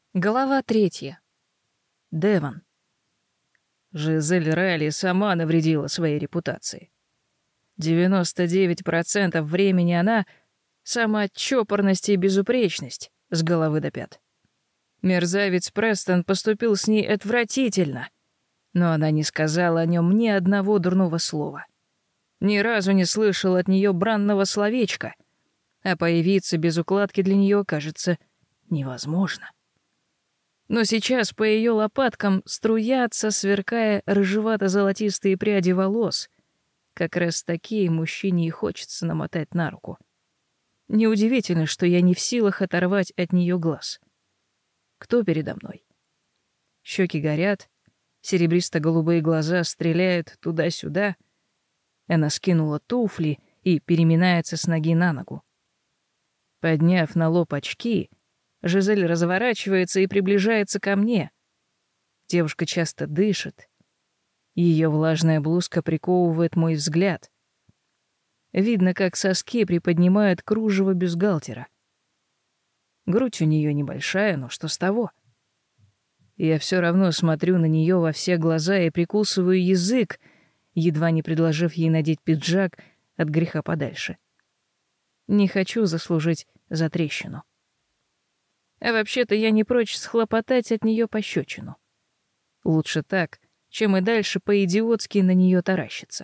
Глава 3. Девон. Жизель Райли сама навредила своей репутации. 99% времени она — сама чопорность и безупречность с головы до пят. Мерзавец Престон поступил с ней отвратительно, но она не сказала о нем ни одного дурного слова. Ни разу не слышала от нее бранного словечка, а появиться без укладки для нее, кажется, невозможно. Но сейчас по ее лопаткам струятся, сверкая рыжевато-золотистые пряди волос. Как раз такие мужчине и хочется намотать на руку. Неудивительно, что я не в силах оторвать от нее глаз. Кто передо мной? Щеки горят, серебристо-голубые глаза стреляют туда-сюда. Она скинула туфли и переминается с ноги на ногу. Подняв на лоб очки, Жизель разворачивается и приближается ко мне. Девушка часто дышит. Ее влажная блузка приковывает мой взгляд. Видно, как соски приподнимают кружево бюстгальтера. Грудь у нее небольшая, но что с того? Я все равно смотрю на нее во все глаза и прикусываю язык, едва не предложив ей надеть пиджак от греха подальше. Не хочу заслужить за трещину. А вообще-то я не прочь схлопотать от нее пощечину. Лучше так, чем и дальше по-идиотски на нее таращиться.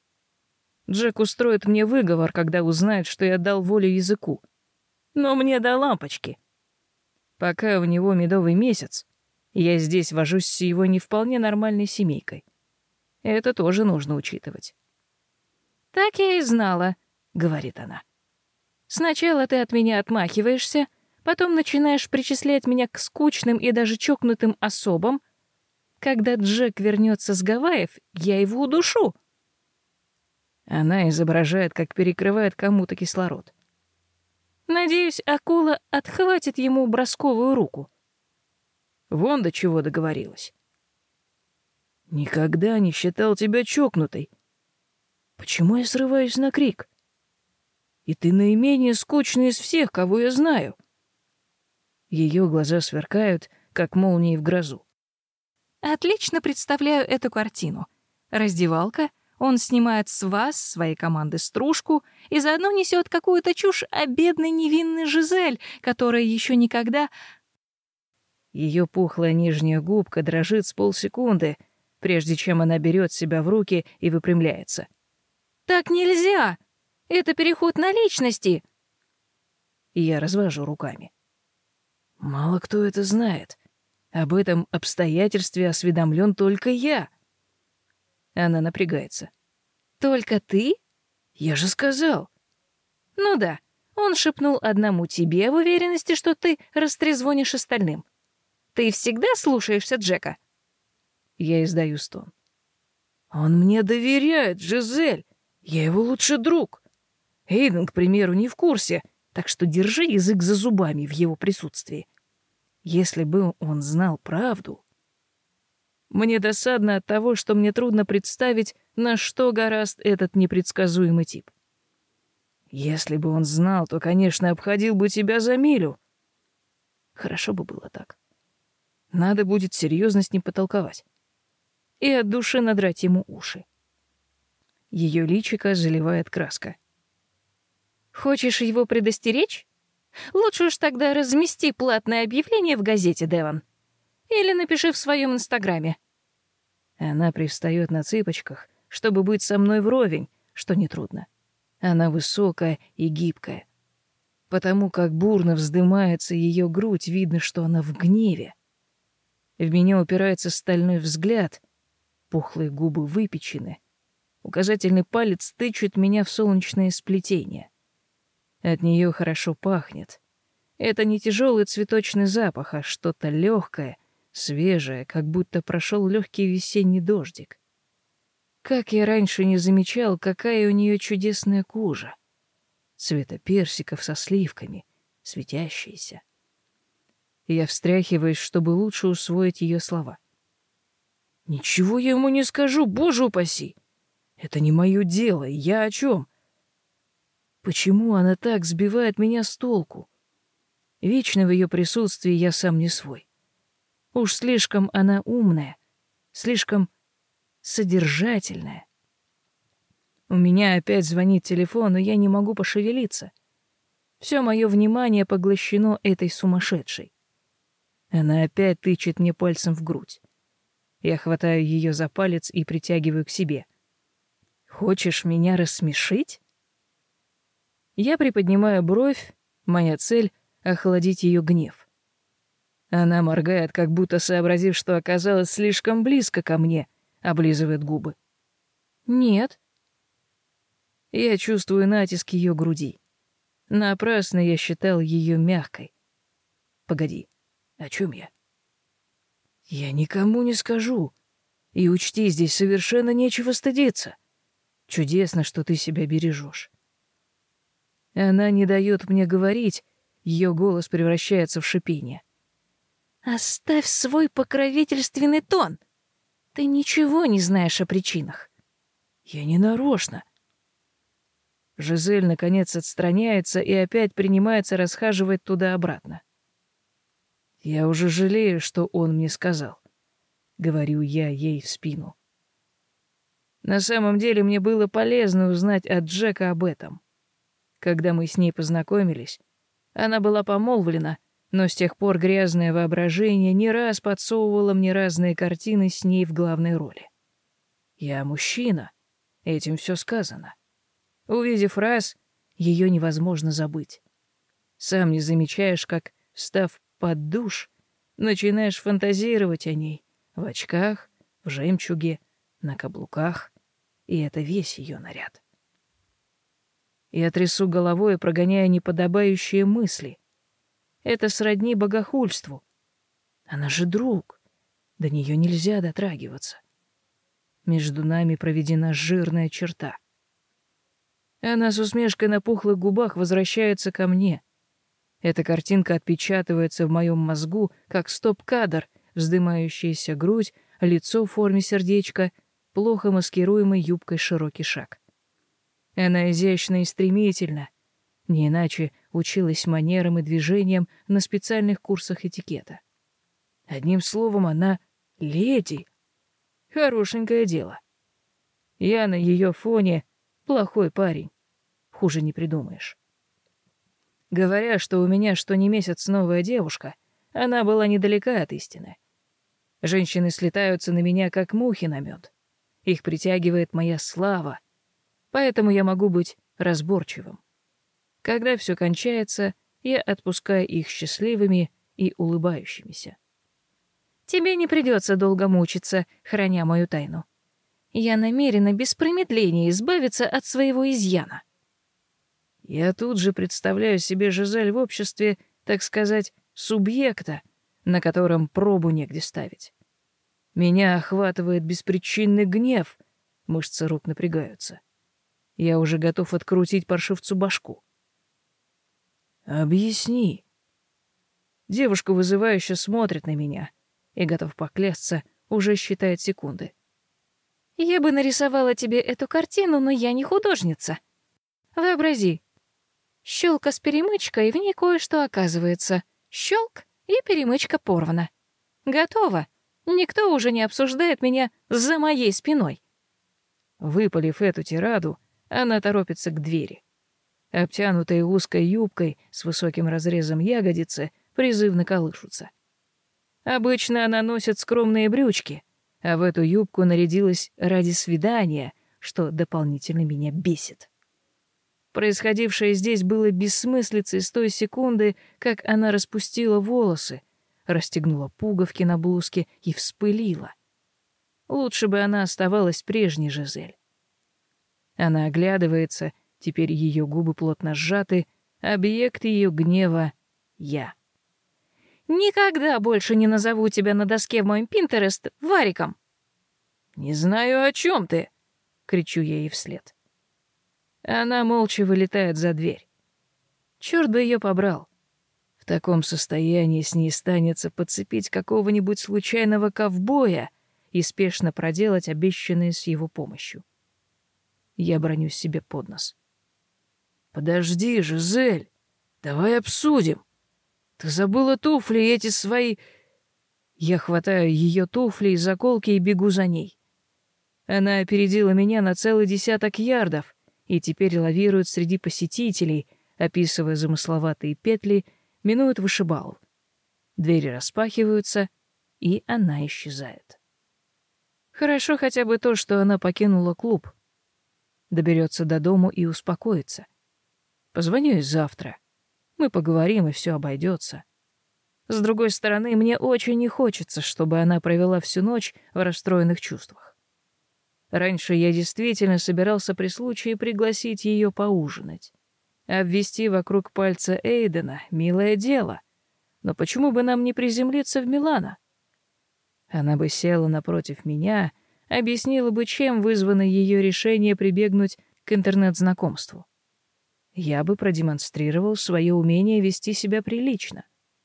Джек устроит мне выговор, когда узнает, что я дал волю языку. Но мне до лампочки. Пока у него медовый месяц, я здесь вожусь с его не вполне нормальной семейкой. Это тоже нужно учитывать. «Так я и знала», — говорит она. «Сначала ты от меня отмахиваешься, потом начинаешь причислять меня к скучным и даже чокнутым особам. Когда Джек вернется с Гавайев, я его удушу». Она изображает, как перекрывает кому-то кислород. Надеюсь, акула отхватит ему бросковую руку. Вон до чего договорилась. Никогда не считал тебя чокнутой. Почему я срываюсь на крик? И ты наименее скучный из всех, кого я знаю. Ее глаза сверкают, как молнии в грозу. Отлично представляю эту картину. Раздевалка, он снимает с вас, своей команды, стружку и заодно несет какую-то чушь о бедной невинной Жизель, которая еще никогда... Ее пухлая нижняя губка дрожит с полсекунды, прежде чем она берет себя в руки и выпрямляется. «Так нельзя! Это переход на личности!» И я развожу руками. Мало кто это знает. Об этом обстоятельстве осведомлен только я. Она напрягается. «Только ты?» «Я же сказал». «Ну да, он шепнул одному тебе в уверенности, что ты растрезвонишь остальным. Ты всегда слушаешься Джека?» Я издаю стон. «Он мне доверяет, Жизель. Я его лучший друг. Эйден, к примеру, не в курсе, так что держи язык за зубами в его присутствии. Если бы он знал правду...» Мне досадно от того, что мне трудно представить, на что гораст этот непредсказуемый тип. Если бы он знал, то, конечно, обходил бы тебя за милю. Хорошо бы было так. Надо будет серьезно с ним потолковать. И от души надрать ему уши. Ее личико заливает краска. «Хочешь его предостеречь? Лучше уж тогда размести платное объявление в газете, Девон. Или напиши в своем инстаграме». Она привстает на цыпочках, чтобы быть со мной вровень, что нетрудно. Она высокая и гибкая. Потому как бурно вздымается ее грудь, видно, что она в гневе. В меня упирается стальной взгляд, пухлые губы выпечены. Указательный палец тычет меня в солнечное сплетение. От нее хорошо пахнет. Это не тяжелый цветочный запах, а что-то легкое, свежее, как будто прошел легкий весенний дождик. Как я раньше не замечал, какая у нее чудесная кожа. Цвета персиков со сливками, светящаяся. Я встряхиваюсь, чтобы лучше усвоить ее слова. «Ничего я ему не скажу, боже упаси! Это не мое дело, я о чем? Почему она так сбивает меня с толку? Вечно в ее присутствии я сам не свой. Уж слишком она умная, слишком содержательная. У меня опять звонит телефон, но я не могу пошевелиться. Все мое внимание поглощено этой сумасшедшей. Она опять тычет мне пальцем в грудь. Я хватаю ее за палец и притягиваю к себе. «Хочешь меня рассмешить?» Я приподнимаю бровь, моя цель — охладить ее гнев. Она моргает, как будто сообразив, что оказалась слишком близко ко мне, облизывает губы. «Нет». Я чувствую натиск ее груди. Напрасно я считал ее мягкой. Погоди, о чем я? Я никому не скажу. И учти, здесь совершенно нечего стыдиться. Чудесно, что ты себя бережешь. Она не дает мне говорить, ее голос превращается в шипение. «Оставь свой покровительственный тон. Ты ничего не знаешь о причинах». «Я не нарочно». Жизель, наконец, отстраняется и опять принимается расхаживать туда-обратно. «Я уже жалею, что он мне сказал», — говорю я ей в спину. На самом деле мне было полезно узнать от Джека об этом. Когда мы с ней познакомились, она была помолвлена, но с тех пор грязное воображение не раз подсовывало мне разные картины с ней в главной роли. Я мужчина, этим все сказано. Увидев раз, ее невозможно забыть. Сам не замечаешь, как, встав под душ, начинаешь фантазировать о ней в очках, в жемчуге, на каблуках, и это весь ее наряд. Я трясу головой, прогоняя неподобающие мысли. Это сродни богохульству. Она же друг. До нее нельзя дотрагиваться. Между нами проведена жирная черта. Она с усмешкой на пухлых губах возвращается ко мне. Эта картинка отпечатывается в моем мозгу, как стоп-кадр, вздымающаяся грудь, лицо в форме сердечка, плохо маскируемой юбкой широкий шаг. Она изящна и стремительна, не иначе училась манерам и движениям на специальных курсах этикета. Одним словом, она леди. Хорошенькое дело. Я на ее фоне плохой парень. Хуже не придумаешь. Говоря, что у меня что ни месяц новая девушка, она была недалека от истины. Женщины слетаются на меня, как мухи на мед. Их притягивает моя слава, поэтому я могу быть разборчивым. Когда все кончается, я отпускаю их счастливыми и улыбающимися. Тебе не придется долго мучиться, храня мою тайну. Я намерена без промедления избавиться от своего изъяна. Я тут же представляю себе Жизель в обществе, так сказать, субъекта, на котором пробу негде ставить. Меня охватывает беспричинный гнев, мышцы рук напрягаются. Я уже готов открутить паршивцу башку. «Объясни». Девушка вызывающе смотрит на меня и, готов поклясться, уже считает секунды. «Я бы нарисовала тебе эту картину, но я не художница. Вообрази. Щёлка с перемычкой, и в ней кое-что оказывается. Щёлк, и перемычка порвана. Готово. Никто уже не обсуждает меня за моей спиной». Выпалив эту тираду, она торопится к двери. Обтянутые узкой юбкой с высоким разрезом ягодицы призывно колышутся. Обычно она носит скромные брючки, а в эту юбку нарядилась ради свидания, что дополнительно меня бесит. Происходившее здесь было бессмыслицей с той секунды, как она распустила волосы, расстегнула пуговки на блузке и вспылила. Лучше бы она оставалась прежней Жизель. Она оглядывается, теперь ее губы плотно сжаты, объект ее гнева — я. «Никогда больше не назову тебя на доске в моем Пинтерест Вариком!» «Не знаю, о чем ты!» — кричу я ей вслед. Она молча вылетает за дверь. Черт бы ее побрал. В таком состоянии с ней станется подцепить какого-нибудь случайного ковбоя и спешно проделать обещанное с его помощью. Я бронюсь себе под нос. «Подожди, Жизель, давай обсудим. Ты забыла туфли эти свои...» Я хватаю ее туфли и заколки и бегу за ней. Она опередила меня на целый 10 ярдов и теперь лавирует среди посетителей, описывая замысловатые петли, минует вышибалу. Двери распахиваются, и она исчезает. Хорошо хотя бы то, что она покинула клуб. Доберется до дому и успокоится. Позвоню ей завтра. Мы поговорим, и все обойдется. С другой стороны, мне очень не хочется, чтобы она провела всю ночь в расстроенных чувствах. Раньше я действительно собирался при случае пригласить ее поужинать. Обвести вокруг пальца Эйдена — милое дело. Но почему бы нам не приземлиться в Милано? Она бы села напротив меня, объяснила бы, чем вызвано ее решение прибегнуть к интернет-знакомству. Я бы продемонстрировал свое умение вести себя прилично.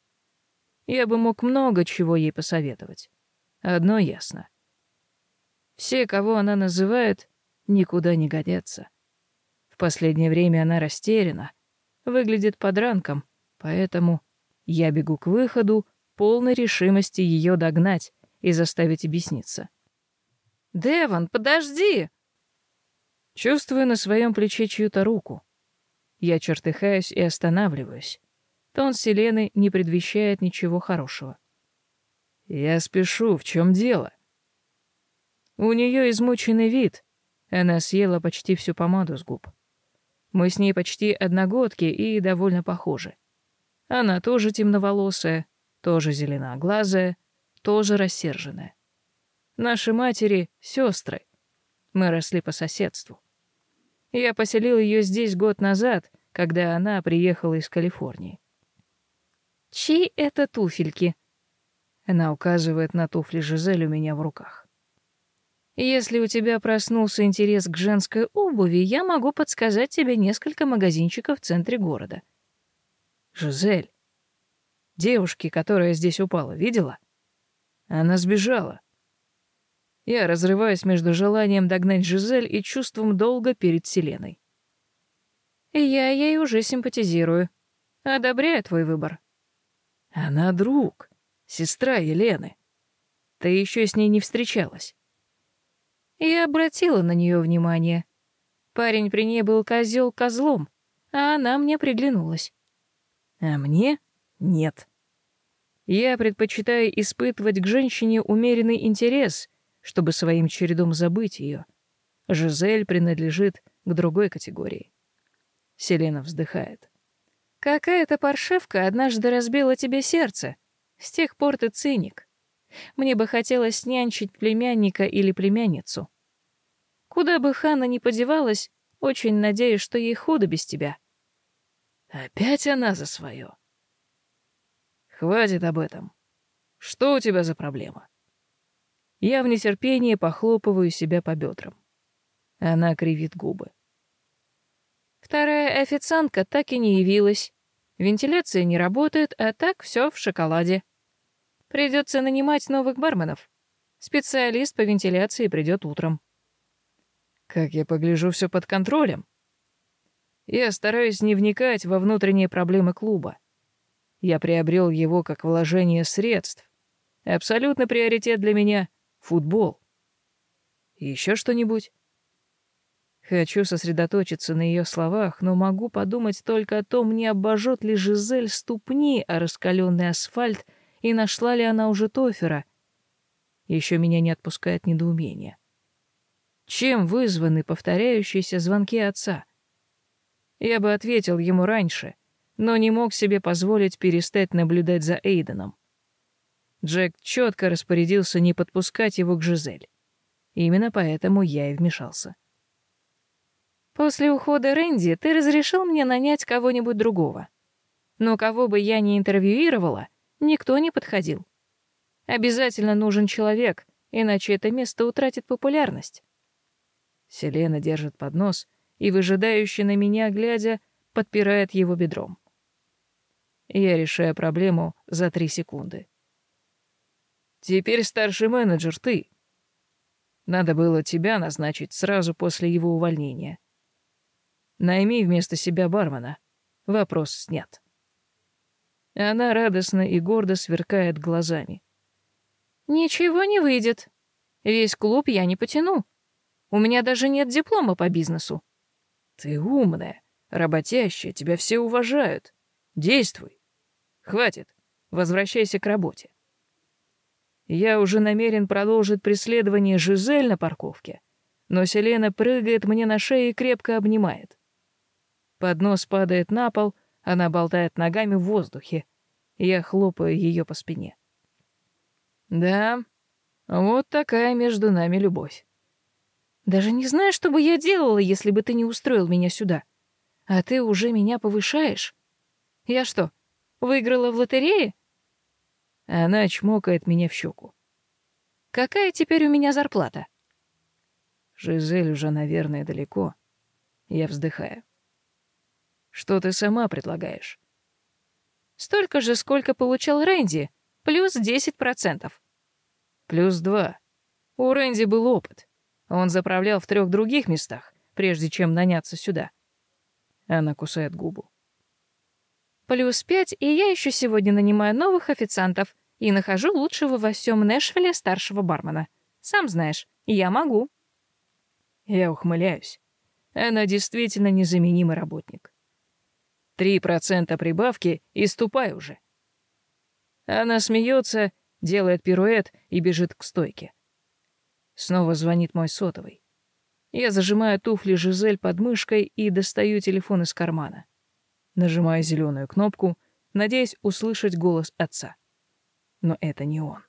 Я бы мог много чего ей посоветовать. Одно ясно. Все, кого она называет, никуда не годятся. В последнее время она растеряна, выглядит подранком, поэтому я бегу к выходу, полной решимости ее догнать и заставить объясниться. «Девон, подожди!» Чувствую на своем плече чью-то руку. Я чертыхаюсь и останавливаюсь. Тон Селены не предвещает ничего хорошего. «Я спешу, в чем дело?» У нее измученный вид. Она съела почти всю помаду с губ. Мы с ней почти одногодки и довольно похожи. Она тоже темноволосая, тоже зеленоглазая, тоже рассерженная. Наши матери — сестры. Мы росли по соседству. Я поселил ее здесь год назад, когда она приехала из Калифорнии. «Чьи это туфельки?» Она указывает на туфли Жизель у меня в руках. «Если у тебя проснулся интерес к женской обуви, я могу подсказать тебе несколько магазинчиков в центре города». «Жизель, девушки, которая здесь упала, видела? Она сбежала». Я разрываюсь между желанием догнать Жизель и чувством долга перед Селеной. Я ей уже симпатизирую. Одобряю твой выбор. Она друг, сестра Елены. Ты еще с ней не встречалась. Я обратила на нее внимание. Парень при ней был козел козлом, а она мне приглянулась. А мне нет. Я предпочитаю испытывать к женщине умеренный интерес, чтобы своим чередом забыть ее. Жизель принадлежит к другой категории. Селена вздыхает. Какая-то паршивка однажды разбила тебе сердце. С тех пор ты циник. Мне бы хотелось нянчить племянника или племянницу. Куда бы Ханна ни подевалась, очень надеюсь, что ей худо без тебя. Опять она за свое. Хватит об этом. Что у тебя за проблема? Я в нетерпении похлопываю себя по бедрам. Она кривит губы. Вторая официантка так и не явилась. Вентиляция не работает, а так все в шоколаде. Придется нанимать новых барменов. Специалист по вентиляции придет утром. Как я погляжу, все под контролем. Я стараюсь не вникать во внутренние проблемы клуба. Я приобрел его как вложение средств. Абсолютный приоритет для меня — футбол. Еще что-нибудь? Хочу сосредоточиться на ее словах, но могу подумать только о том, не обожжет ли Жизель ступни о раскаленный асфальт и нашла ли она уже Тофера. Еще меня не отпускает недоумение. Чем вызваны повторяющиеся звонки отца? Я бы ответил ему раньше, но не мог себе позволить перестать наблюдать за Эйденом. Джек четко распорядился не подпускать его к Жизель. Именно поэтому я и вмешался. После ухода Рэнди ты разрешил мне нанять кого-нибудь другого. Но кого бы я ни интервьюировала, никто не подходил. Обязательно нужен человек, иначе это место утратит популярность. Селена держит поднос и, выжидающе на меня глядя, подпирает его бедром. Я решаю проблему за 3 секунды. Теперь старший менеджер ты. Надо было тебя назначить сразу после его увольнения. Найми вместо себя бармена. Вопрос снят. Она радостно и гордо сверкает глазами. Ничего не выйдет. Весь клуб я не потяну. У меня даже нет диплома по бизнесу. Ты умная, работящая, тебя все уважают. Действуй. Хватит, возвращайся к работе. Я уже намерен продолжить преследование Жизель на парковке, но Селена прыгает мне на шею и крепко обнимает. Поднос падает на пол, она болтает ногами в воздухе. Я хлопаю ее по спине. Да, вот такая между нами любовь. Даже не знаю, что бы я делала, если бы ты не устроил меня сюда. А ты уже меня повышаешь. Я что, выиграла в лотерее? Она чмокает меня в щеку. Какая теперь у меня зарплата? Жизель уже, наверное, далеко. Я вздыхаю. Что ты сама предлагаешь? Столько же, сколько получал Рэнди, плюс 10%. Плюс 2. У Рэнди был опыт. Он заправлял в 3 других местах, прежде чем наняться сюда. Она кусает губу. Плюс 5, и я еще сегодня нанимаю новых официантов и нахожу лучшего во всем Нэшвилле старшего бармена. Сам знаешь, я могу. Я ухмыляюсь. Она действительно незаменимый работник. 3% прибавки и ступай уже. Она смеется, делает пируэт и бежит к стойке. Снова звонит мой сотовый. Я зажимаю туфли Жизель под мышкой и достаю телефон из кармана. Нажимаю зеленую кнопку, надеясь услышать голос отца. Но это не он.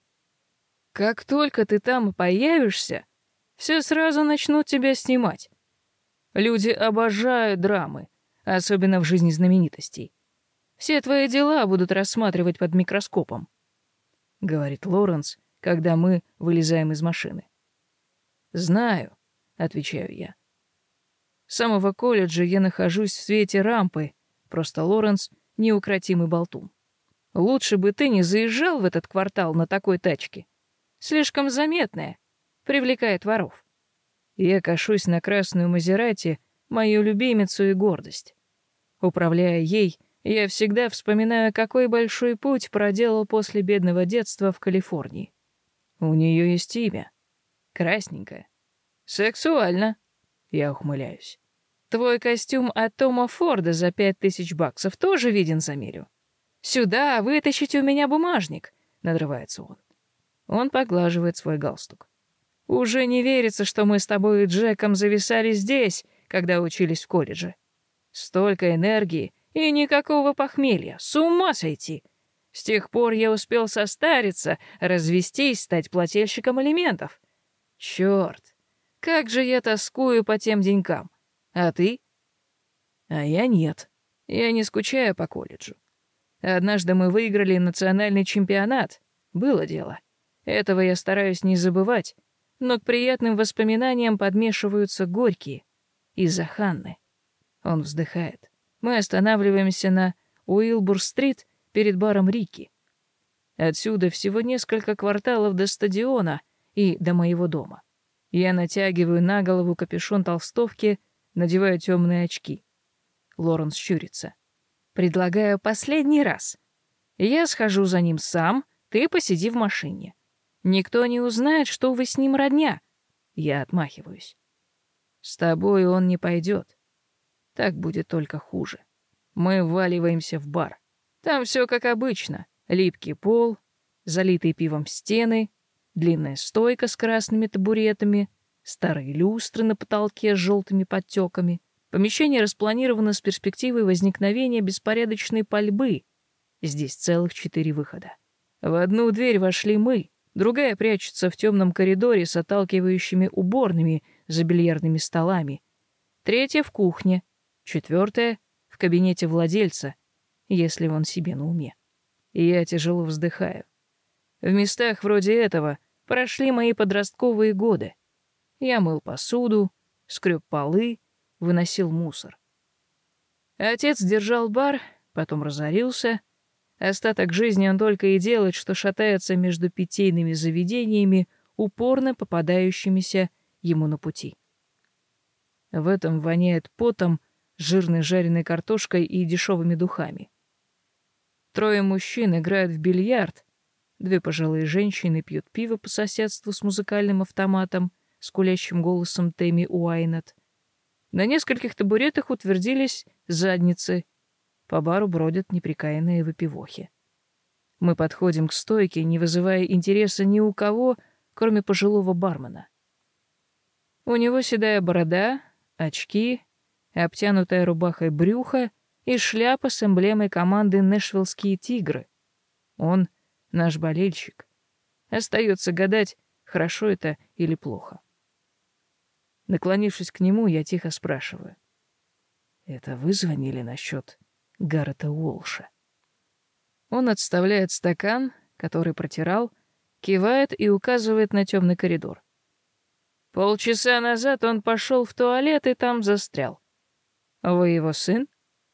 Как только ты там появишься, все сразу начнут тебя снимать. Люди обожают драмы, особенно в жизни знаменитостей. Все твои дела будут рассматривать под микроскопом, — говорит Лоренс, когда мы вылезаем из машины. «Знаю», — отвечаю я. С самого колледжа я нахожусь в свете рампы, просто Лоренс — неукротимый болтун. Лучше бы ты не заезжал в этот квартал на такой тачке. Слишком заметная, привлекает воров. Я кашусь на красную Мазерати, мою любимицу и гордость. Управляя ей, я всегда вспоминаю, какой большой путь проделал после бедного детства в Калифорнии. У нее есть имя. Красненькое. Сексуально. Я ухмыляюсь. Твой костюм от Тома Форда за $5000 тоже виден за милю. Сюда, вытащите у меня бумажник, надрывается он. Он поглаживает свой галстук. Уже не верится, что мы с тобой и Джеком зависали здесь, когда учились в колледже. Столько энергии и никакого похмелья. С ума сойти. С тех пор я успел состариться, развестись, стать плательщиком алиментов. Чёрт, как же я тоскую по тем денькам. А ты? А я нет. Я не скучаю по колледжу. Однажды мы выиграли национальный чемпионат. Было дело. Этого я стараюсь не забывать, но к приятным воспоминаниям подмешиваются горькие. Из-за Ханны. Он вздыхает. Мы останавливаемся на Уилбур-стрит перед баром Рики. Отсюда всего несколько кварталов до стадиона и до моего дома. Я натягиваю на голову капюшон толстовки, надеваю темные очки. Лоренс щурится. Предлагаю последний раз. Я схожу за ним сам, ты посиди в машине. Никто не узнает, что вы с ним родня. Я отмахиваюсь. С тобой он не пойдет. Так будет только хуже. Мы вваливаемся в бар. Там все как обычно. Липкий пол, залитые пивом стены, длинная стойка с красными табуретами, старые люстры на потолке с желтыми подтеками. Помещение распланировано с перспективой возникновения беспорядочной пальбы. Здесь целых 4 выхода. В одну дверь вошли мы, другая прячется в темном коридоре с отталкивающими уборными за бильярдными столами. Третья в кухне, 4 в кабинете владельца, если он себе на уме. И я тяжело вздыхаю. В местах вроде этого прошли мои подростковые годы. Я мыл посуду, скреб полы, выносил мусор. Отец держал бар, потом разорился. Остаток жизни он только и делает, что шатается между питейными заведениями, упорно попадающимися ему на пути. В этом воняет потом, жирной жареной картошкой и дешевыми духами. 3 мужчин играют в бильярд, Две пожилые женщины пьют пиво по соседству с музыкальным автоматом, с гулящим голосом Тэмми Уайнетт. На нескольких табуретах утвердились задницы. По бару бродят неприкаянные выпивохи. Мы подходим к стойке, не вызывая интереса ни у кого, кроме пожилого бармена. У него седая борода, очки, обтянутая рубахой брюхо и шляпа с эмблемой команды «Нэшвиллские тигры». Он наш болельщик. Остается гадать, хорошо это или плохо. Наклонившись к нему, я тихо спрашиваю. «Это вы звонили насчет Гаррета Уолша?» Он отставляет стакан, который протирал, кивает и указывает на темный коридор. Полчаса назад он пошел в туалет и там застрял. Вы его сын?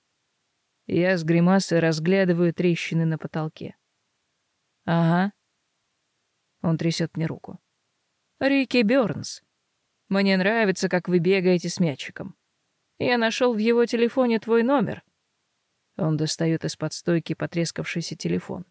Я с гримасой разглядываю трещины на потолке. Ага. Он трясет мне руку. Рики Бёрнс. Мне нравится, как вы бегаете с мячиком. Я нашел в его телефоне твой номер. Он достает из-под стойки потрескавшийся телефон.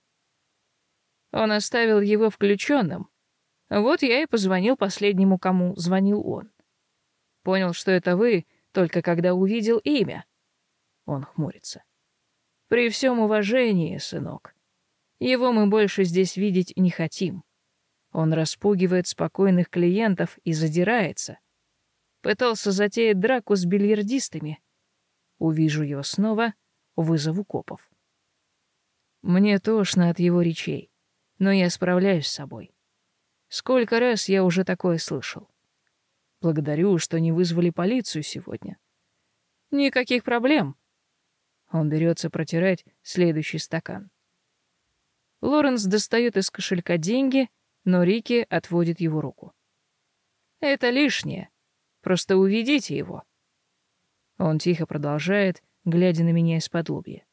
Он оставил его включенным. Вот я и позвонил последнему, кому звонил он. Понял, что это вы, только когда увидел имя. Он хмурится. При всем уважении, сынок. Его мы больше здесь видеть не хотим. Он распугивает спокойных клиентов и задирается. Пытался затеять драку с бильярдистами. Увижу его снова, вызову копов. Мне тошно от его речей, но я справляюсь с собой. Сколько раз я уже такое слышал. Благодарю, что не вызвали полицию сегодня. Никаких проблем. Он берется протирать следующий стакан. Лоренс достает из кошелька деньги, но Рики отводит его руку. Это лишнее. Просто уведите его. Он тихо продолжает, глядя на меня из-под лобья.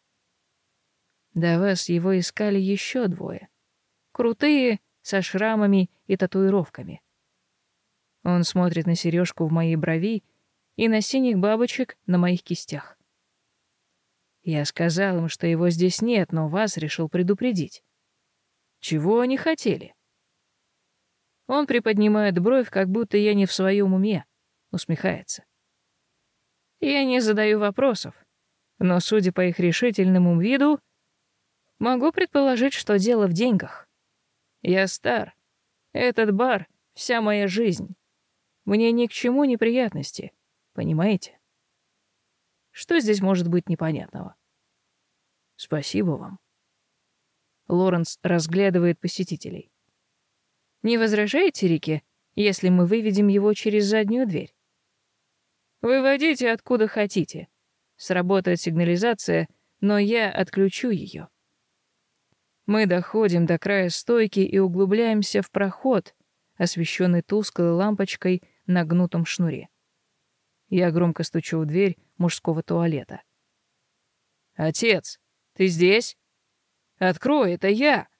До вас его искали еще двое. Крутые, со шрамами и татуировками. Он смотрит на сережку в моей брови и на синих бабочек на моих кистях. Я сказал им, что его здесь нет, но вас решил предупредить. Чего они хотели? Он приподнимает бровь, как будто я не в своем уме, усмехается. Я не задаю вопросов, но, судя по их решительному виду, могу предположить, что дело в деньгах. Я стар. Этот бар — вся моя жизнь. Мне ни к чему неприятности, понимаете? Что здесь может быть непонятного? Спасибо вам. Лоренс разглядывает посетителей. Не возражаете, Рики, если мы выведем его через заднюю дверь? Выводите откуда хотите. Сработает сигнализация, но я отключу ее. Мы доходим до края стойки и углубляемся в проход, освещенный тусклой лампочкой на гнутом шнуре. Я громко стучу в дверь мужского туалета. «Отец, ты здесь? Открой, это я!»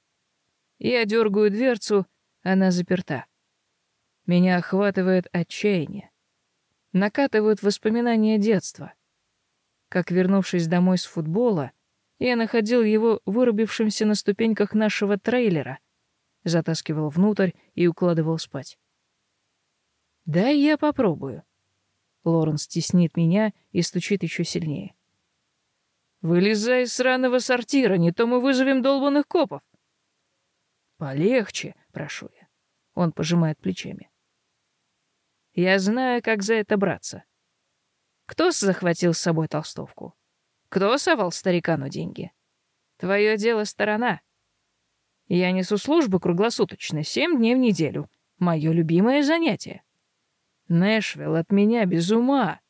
Я дергаю дверцу, она заперта. Меня охватывает отчаяние. Накатывают воспоминания детства. Как, вернувшись домой с футбола, я находил его вырубившимся на ступеньках нашего трейлера, затаскивал внутрь и укладывал спать. «Дай я попробую». Лоренс теснит меня и стучит еще сильнее. «Вылезай из сраного сортира, не то мы вызовем долбаных копов». «Полегче, прошу я». Он пожимает плечами. «Я знаю, как за это браться. Кто захватил с собой толстовку? Кто совал старикану деньги? Твое дело сторона. Я несу службу круглосуточно, 7 дней в неделю. Мое любимое занятие. Нэшвилл от меня без ума».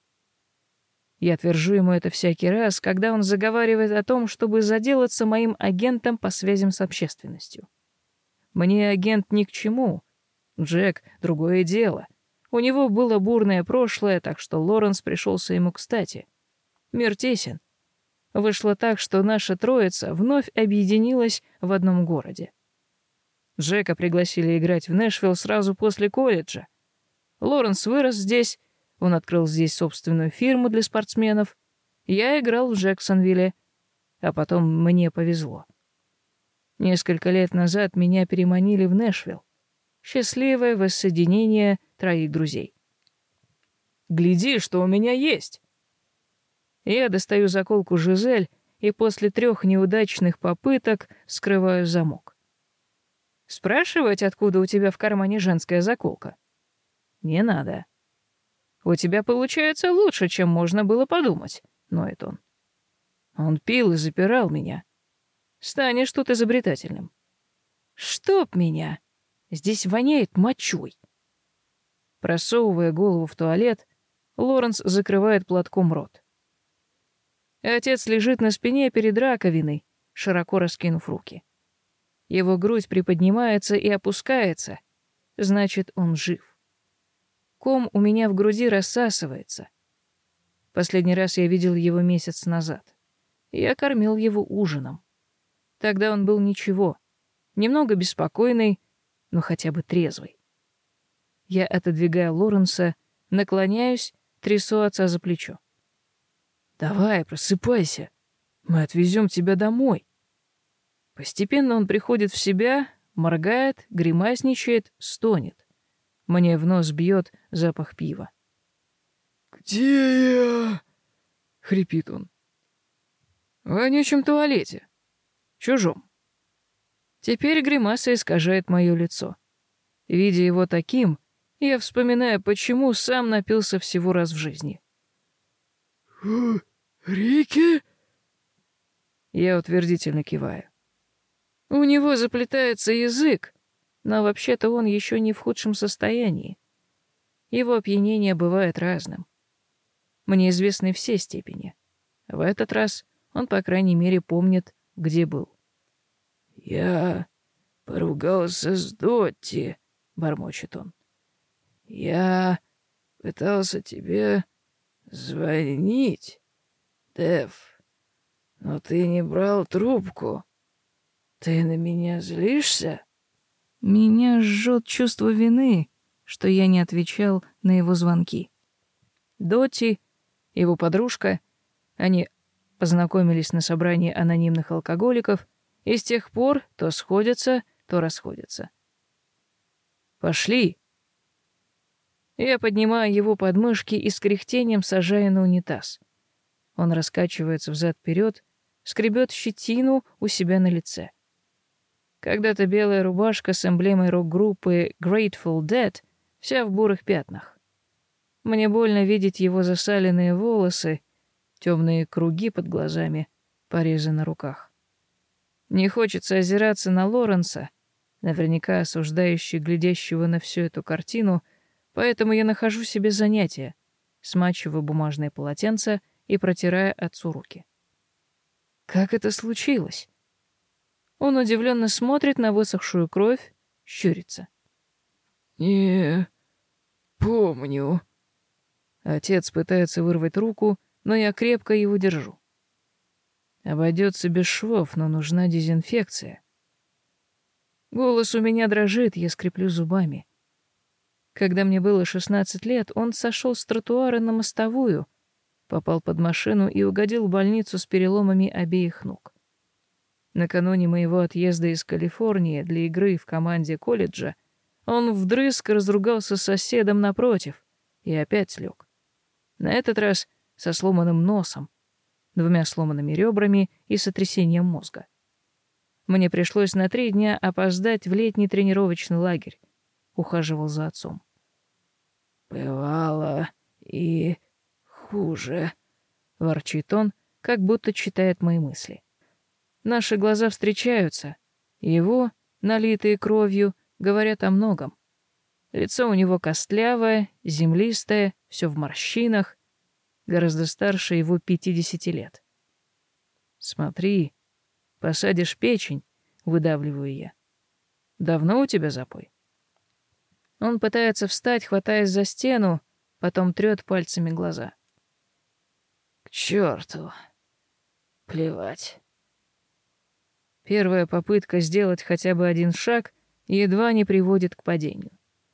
Я твержу ему это всякий раз, когда он заговаривает о том, чтобы заделаться моим агентом по связям с общественностью. Мне агент ни к чему. Джек — другое дело. У него было бурное прошлое, так что Лоренс пришелся ему кстати. Мир тесен. Вышло так, что наша троица вновь объединилась в одном городе. Джека пригласили играть в Нэшвилл сразу после колледжа. Лоренс вырос здесь, он открыл здесь собственную фирму для спортсменов. Я играл в Джексонвилле, а потом мне повезло. Несколько лет назад меня переманили в Нэшвилл. Счастливое воссоединение 3 друзей. «Гляди, что у меня есть!» Я достаю заколку Жизель и после 3 неудачных попыток вскрываю замок. Спрашивать, откуда у тебя в кармане женская заколка? Не надо. У тебя получается лучше, чем можно было подумать, ноет он. Он пил и запирал меня. Станешь тут изобретательным. Чтоб меня! Здесь воняет мочой. Просовывая голову в туалет, Лоренс закрывает платком рот. Отец лежит на спине перед раковиной, широко раскинув руки. Его грудь приподнимается и опускается, значит, он жив. Ком у меня в груди рассасывается. Последний раз я видел его месяц назад. Я кормил его ужином. Тогда он был ничего, немного беспокойный, но хотя бы трезвый. Я отодвигаю Лоренса, наклоняюсь, трясу отца за плечо. «Давай, просыпайся. Мы отвезем тебя домой». Постепенно он приходит в себя, моргает, гримасничает, стонет. Мне в нос бьет запах пива. «Где я?» — хрипит он. «В вонючем туалете. Чужом». Теперь гримаса искажает мое лицо. Видя его таким, я вспоминаю, почему сам напился всего раз в жизни. «Рики?» Я утвердительно киваю. У него заплетается язык, но вообще-то он еще не в худшем состоянии. Его опьянение бывает разным. Мне известны все степени. В этот раз он, по крайней мере, помнит, где был. «Я поругался с Дотти», — бормочет он. «Я пытался тебе звонить, Дэв, но ты не брал трубку. Ты на меня злишься?» Меня жжет чувство вины, что я не отвечал на его звонки. Дотти, его подружка, они познакомились на собрании анонимных алкоголиков и с тех пор то сходятся, то расходятся. «Пошли!» Я поднимаю его подмышки и с кряхтением сажаю на унитаз. Он раскачивается взад-вперед, скребет щетину у себя на лице. Когда-то белая рубашка с эмблемой рок-группы Grateful Dead вся в бурых пятнах. Мне больно видеть его засаленные волосы, темные круги под глазами, порезы на руках. Не хочется озираться на Лоренса, наверняка осуждающий глядящего на всю эту картину, поэтому я нахожу себе занятие, смачиваю бумажное полотенце и протирая отцу руки. Как это случилось? Он удивленно смотрит на высохшую кровь, щурится. «Не помню». Отец пытается вырвать руку, но я крепко его держу. Обойдется без швов, но нужна дезинфекция. Голос у меня дрожит, я скреплю зубами. Когда мне было 16 лет, он сошел с тротуара на мостовую, попал под машину и угодил в больницу с переломами обеих ног. Накануне моего отъезда из Калифорнии для игры в команде колледжа он вдрызг разругался с соседом напротив и опять слег. На этот раз со сломанным носом, 2 сломанными ребрами и сотрясением мозга. Мне пришлось на 3 дня опоздать в летний тренировочный лагерь. Ухаживал за отцом. «Бывало и хуже», — ворчит он, как будто читает мои мысли. Наши глаза встречаются. Его, налитые кровью, говорят о многом. Лицо у него костлявое, землистое, все в морщинах, гораздо старше его 50 лет. «Смотри, посадишь печень», — выдавливаю я. «Давно у тебя запой?» Он пытается встать, хватаясь за стену, потом трёт пальцами глаза. «К чёрту! Плевать». Первая попытка сделать хотя бы один шаг едва не приводит к падению.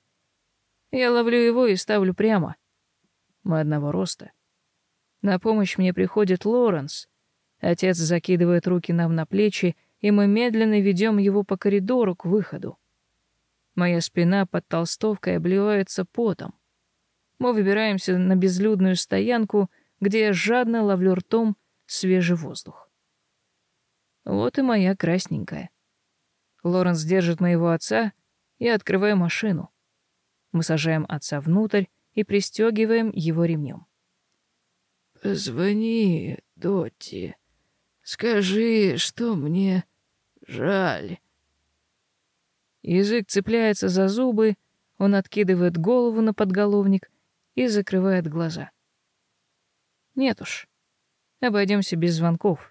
Я ловлю его и ставлю прямо. Мы одного роста. На помощь мне приходит Лоренс. Отец закидывает руки нам на плечи и мы медленно ведем его по коридору к выходу. Моя спина под толстовкой обливается потом. Мы выбираемся на безлюдную стоянку, где я жадно ловлю ртом свежий воздух. Вот и моя красненькая. Лоренс держит моего отца, я открываю машину. Мы сажаем отца внутрь и пристегиваем его ремнем. «Позвони, Дотти. Скажи, что мне жаль». Язык цепляется за зубы, он откидывает голову на подголовник и закрывает глаза. Нет уж, обойдемся без звонков.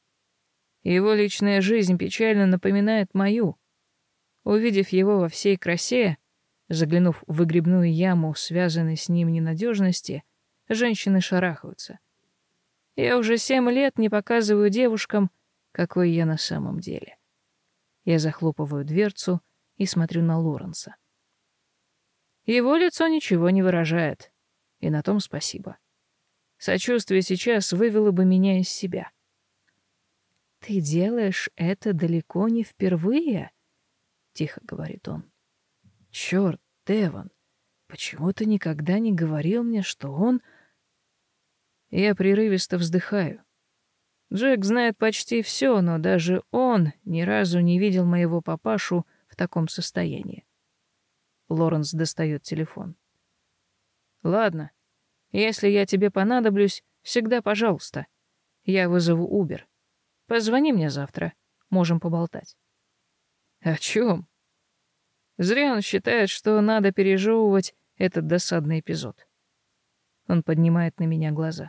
Его личная жизнь печально напоминает мою. Увидев его во всей красе, заглянув в выгребную яму, связанной с ним ненадежности, женщины шарахаются. Я уже 7 лет не показываю девушкам, какой я на самом деле. Я захлопываю дверцу и смотрю на Лоренса. Его лицо ничего не выражает, и на том спасибо. Сочувствие сейчас вывело бы меня из себя. «Ты делаешь это далеко не впервые?» — тихо говорит он. «Чёрт, Девон, почему ты никогда не говорил мне, что он...» Я прерывисто вздыхаю. Джек знает почти все, но даже он ни разу не видел моего папашу в таком состоянии. Лоренс достает телефон. «Ладно, если я тебе понадоблюсь, всегда пожалуйста. Я вызову Uber. Позвони мне завтра, можем поболтать». «О чем?» Зря он считает, что надо пережевывать этот досадный эпизод. Он поднимает на меня глаза.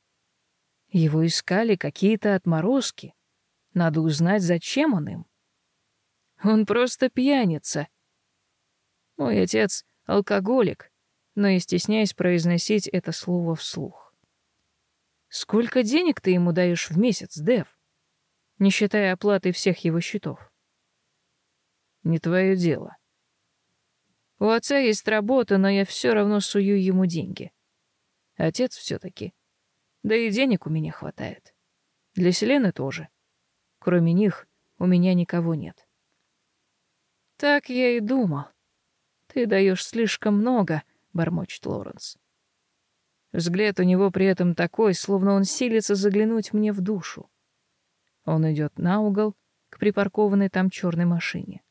Его искали какие-то отморозки. Надо узнать, зачем он им. Он просто пьяница. Мой отец — алкоголик, но я стесняюсь произносить это слово вслух. Сколько денег ты ему даешь в месяц, Дэв? Не считая оплаты всех его счетов. Не твое дело. У отца есть работа, но я все равно сую ему деньги. Отец все-таки. Да и денег у меня хватает. Для Селены тоже. Кроме них у меня никого нет. Так я и думал. Ты даешь слишком много, бормочет Лоренс. Взгляд у него при этом такой, словно он силится заглянуть мне в душу. Он идет на угол к припаркованной там черной машине.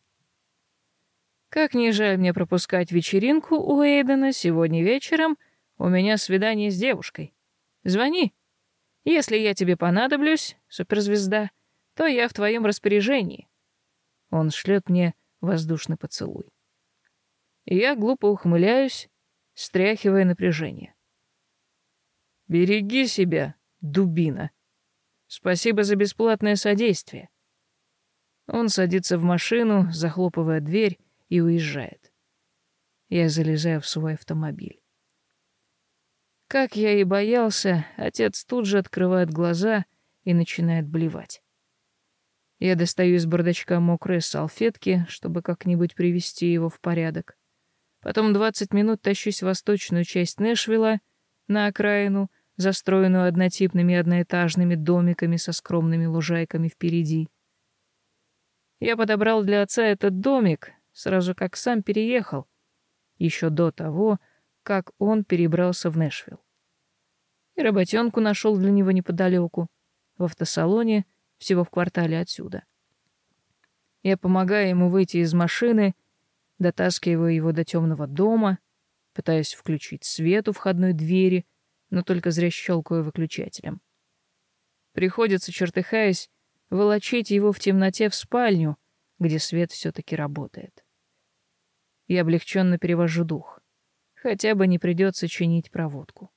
Как не жаль мне пропускать вечеринку у Эйдена, сегодня вечером у меня свидание с девушкой. Звони. Если я тебе понадоблюсь, суперзвезда, то я в твоем распоряжении. Он шлет мне воздушный поцелуй. Я глупо ухмыляюсь, стряхивая напряжение. Береги себя, дубина. Спасибо за бесплатное содействие. Он садится в машину, захлопывая дверь, и уезжает. Я залезаю в свой автомобиль. Как я и боялся, отец тут же открывает глаза и начинает блевать. Я достаю из бардачка мокрые салфетки, чтобы как-нибудь привести его в порядок. Потом 20 минут тащусь в восточную часть Нэшвилла, на окраину, застроенную однотипными одноэтажными домиками со скромными лужайками впереди. Я подобрал для отца этот домик, сразу как сам переехал, еще до того, как он перебрался в Нэшвилл. И работенку нашел для него неподалеку, в автосалоне, всего в квартале отсюда. Я помогаю ему выйти из машины, дотаскиваю его до темного дома, пытаюсь включить свет у входной двери, но только зря щелкаю выключателем. Приходится, чертыхаясь, волочить его в темноте в спальню, где свет все-таки работает. Я облегченно перевожу дух. Хотя бы не придется чинить проводку.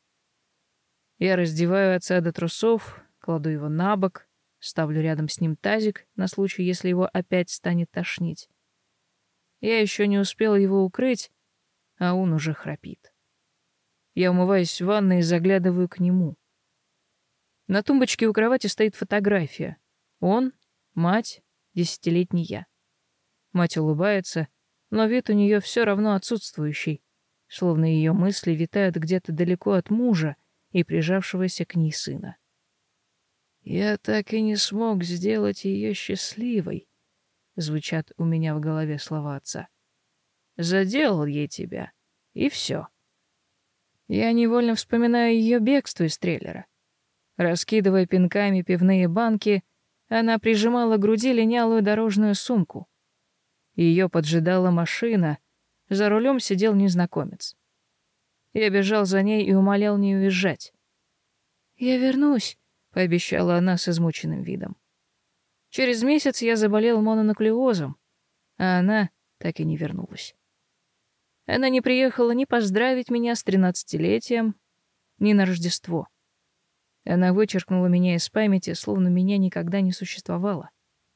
Я раздеваю отца до трусов, кладу его на бок, ставлю рядом с ним тазик на случай, если его опять станет тошнить. Я еще не успел его укрыть, а он уже храпит. Я умываюсь в ванной и заглядываю к нему. На тумбочке у кровати стоит фотография. Он, мать, 10-летний я. Мать улыбается, но вид у нее все равно отсутствующий, словно ее мысли витают где-то далеко от мужа и прижавшегося к ней сына. Я так и не смог сделать ее счастливой, звучат у меня в голове слова отца. Заделал ей тебя, и все. Я невольно вспоминаю ее бегство из трейлера. Раскидывая пинками пивные банки, она прижимала к груди линялую дорожную сумку. Ее поджидала машина, за рулем сидел незнакомец. Я бежал за ней и умолял не уезжать. «Я вернусь», — пообещала она с измученным видом. Через месяц я заболел мононуклеозом, а она так и не вернулась. Она не приехала ни поздравить меня с 13-летием, ни на Рождество. Она вычеркнула меня из памяти, словно меня никогда не существовало.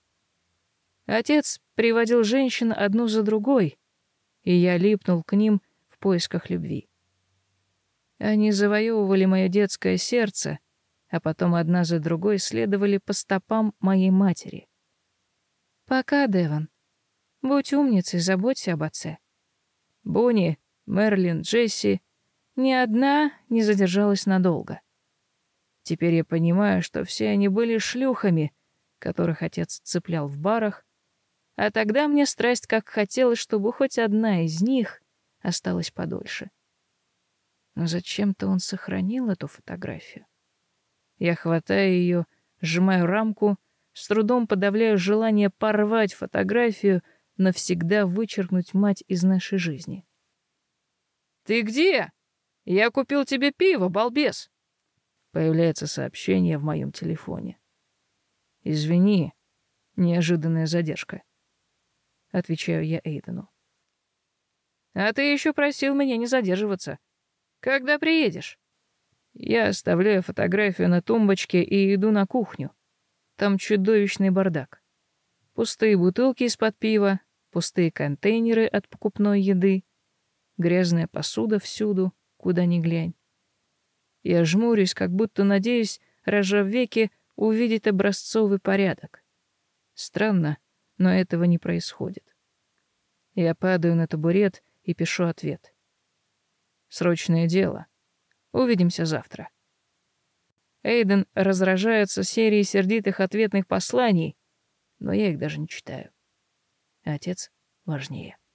Отец приводил женщин одну за другой, и я липнул к ним в поисках любви. Они завоевывали мое детское сердце, а потом одна за другой следовали по стопам моей матери. «Пока, Девон. Будь умницей, заботься об отце». Бонни, Мерлин, Джесси ни одна не задержалась надолго. Теперь я понимаю, что все они были шлюхами, которых отец цеплял в барах, а тогда мне страсть как хотелось, чтобы хоть одна из них осталась подольше. Но зачем-то он сохранил эту фотографию. Я хватаю ее, сжимаю рамку, с трудом подавляю желание порвать фотографию, навсегда вычеркнуть мать из нашей жизни. «Ты где? Я купил тебе пиво, балбес!» Появляется сообщение в моем телефоне. «Извини, неожиданная задержка», — отвечаю я Эйдену. «А ты еще просил меня не задерживаться. Когда приедешь?» Я оставляю фотографию на тумбочке и иду на кухню. Там чудовищный бардак. Пустые бутылки из-под пива, пустые контейнеры от покупной еды, грязная посуда всюду, куда ни глянь. Я жмурюсь, как будто надеюсь, разжав веки, увидеть образцовый порядок. Странно, но этого не происходит. Я падаю на табурет и пишу ответ. Срочное дело. Увидимся завтра. Эйден разражается серией сердитых ответных посланий, но я их даже не читаю. Отец важнее.